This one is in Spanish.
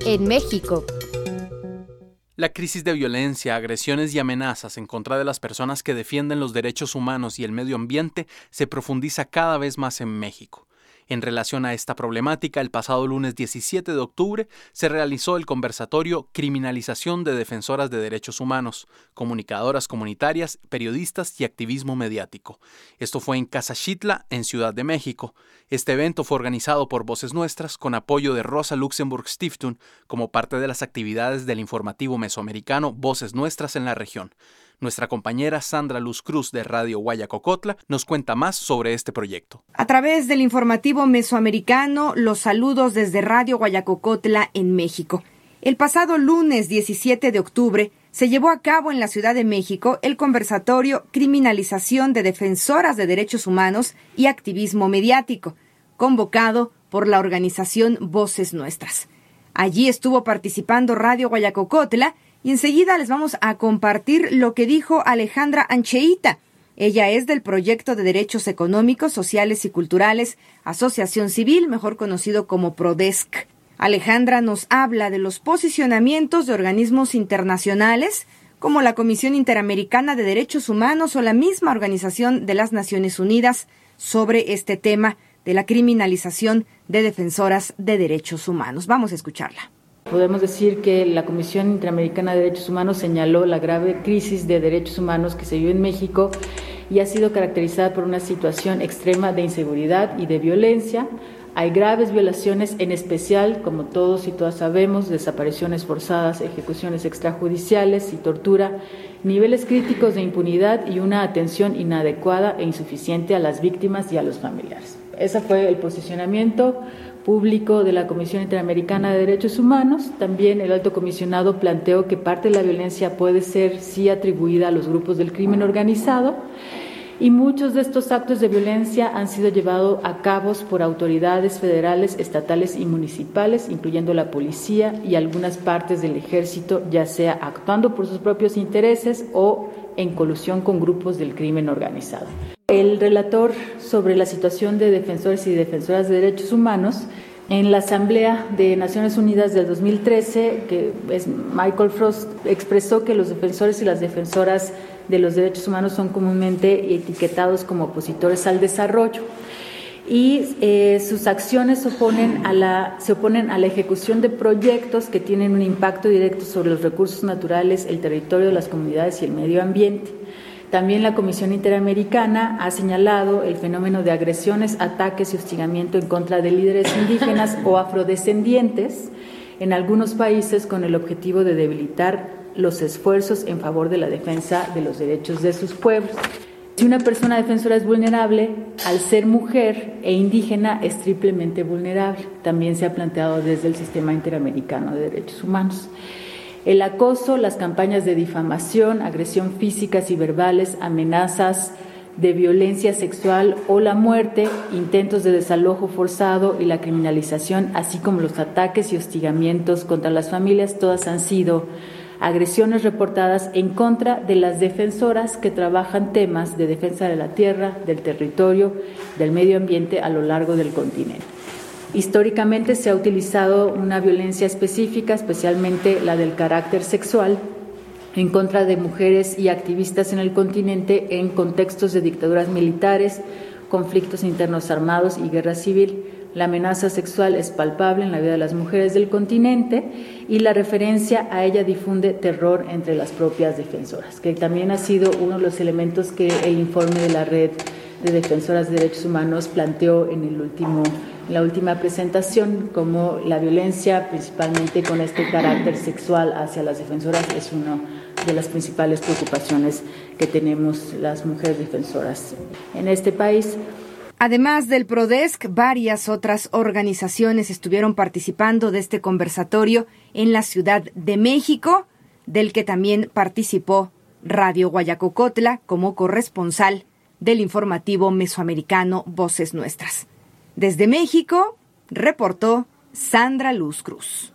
en México. La crisis de violencia, agresiones y amenazas en contra de las personas que defienden los derechos humanos y el medio ambiente se profundiza cada vez más en México. En relación a esta problemática, el pasado lunes 17 de octubre se realizó el conversatorio Criminalización de Defensoras de Derechos Humanos, comunicadoras comunitarias, periodistas y activismo mediático. Esto fue en Casa Xitla, en Ciudad de México. Este evento fue organizado por Voces Nuestras con apoyo de Rosa Luxemburg Stiftung como parte de las actividades del informativo mesoamericano Voces Nuestras en la región. Nuestra compañera Sandra Luz Cruz de Radio Guayacocotla nos cuenta más sobre este proyecto. A través del informativo mesoamericano, los saludos desde Radio Guayacocotla en México. El pasado lunes 17 de octubre se llevó a cabo en la Ciudad de México el conversatorio Criminalización de Defensoras de Derechos Humanos y Activismo Mediático, convocado por la organización Voces Nuestras. Allí estuvo participando Radio Guayacocotla y enseguida les vamos a compartir lo que dijo Alejandra Ancheita. Ella es del Proyecto de Derechos Económicos, Sociales y Culturales, Asociación Civil, mejor conocido como PRODESC. Alejandra nos habla de los posicionamientos de organismos internacionales, como la Comisión Interamericana de Derechos Humanos o la misma Organización de las Naciones Unidas, sobre este tema de la criminalización de defensoras de derechos humanos. Vamos a escucharla. Podemos decir que la Comisión Interamericana de Derechos Humanos señaló la grave crisis de derechos humanos que se vive en México y ha sido caracterizada por una situación extrema de inseguridad y de violencia. Hay graves violaciones, en especial, como todos y todas sabemos, desapariciones forzadas, ejecuciones extrajudiciales y tortura, niveles críticos de impunidad y una atención inadecuada e insuficiente a las víctimas y a los familiares. Ese fue el posicionamiento público de la Comisión Interamericana de Derechos Humanos. También el alto comisionado planteó que parte de la violencia puede ser sí atribuida a los grupos del crimen organizado y muchos de estos actos de violencia han sido llevados a cabo por autoridades federales, estatales y municipales, incluyendo la policía y algunas partes del ejército, ya sea actuando por sus propios intereses o en colusión con grupos del crimen organizado. El relator sobre la situación de defensores y defensoras de derechos humanos en la Asamblea de Naciones Unidas del 2013, que es Michael Frost, expresó que los defensores y las defensoras de los derechos humanos son comúnmente etiquetados como opositores al desarrollo y sus acciones se oponen a la ejecución de proyectos que tienen un impacto directo sobre los recursos naturales, el territorio, las comunidades y el medio ambiente. También la Comisión Interamericana ha señalado el fenómeno de agresiones, ataques y hostigamiento en contra de líderes indígenas o afrodescendientes en algunos países con el objetivo de debilitar los esfuerzos en favor de la defensa de los derechos de sus pueblos. Si una persona defensora es vulnerable, al ser mujer e indígena es triplemente vulnerable. También se ha planteado desde el Sistema Interamericano de Derechos Humanos. El acoso, las campañas de difamación, agresión físicas y verbales, amenazas de violencia sexual o la muerte, intentos de desalojo forzado y la criminalización, así como los ataques y hostigamientos contra las familias, todas han sido agresiones reportadas en contra de las defensoras que trabajan temas de defensa de la tierra, del territorio, del medio ambiente a lo largo del continente. Históricamente se ha utilizado una violencia específica, especialmente la del carácter sexual, en contra de mujeres y activistas en el continente en contextos de dictaduras militares, conflictos internos armados y guerra civil. La amenaza sexual es palpable en la vida de las mujeres del continente y la referencia a ella difunde terror entre las propias defensoras, que también ha sido uno de los elementos que el informe de la Red de Defensoras de Derechos Humanos planteó en la última presentación, como la violencia, principalmente con este carácter sexual hacia las defensoras, es una de las principales preocupaciones que tenemos las mujeres defensoras en este país. Además del PRODESC, varias otras organizaciones estuvieron participando de este conversatorio en la Ciudad de México, del que también participó Radio Guayacocotla como corresponsal del informativo mesoamericano Voces Nuestras. Desde México, reportó Sandra Luz Cruz.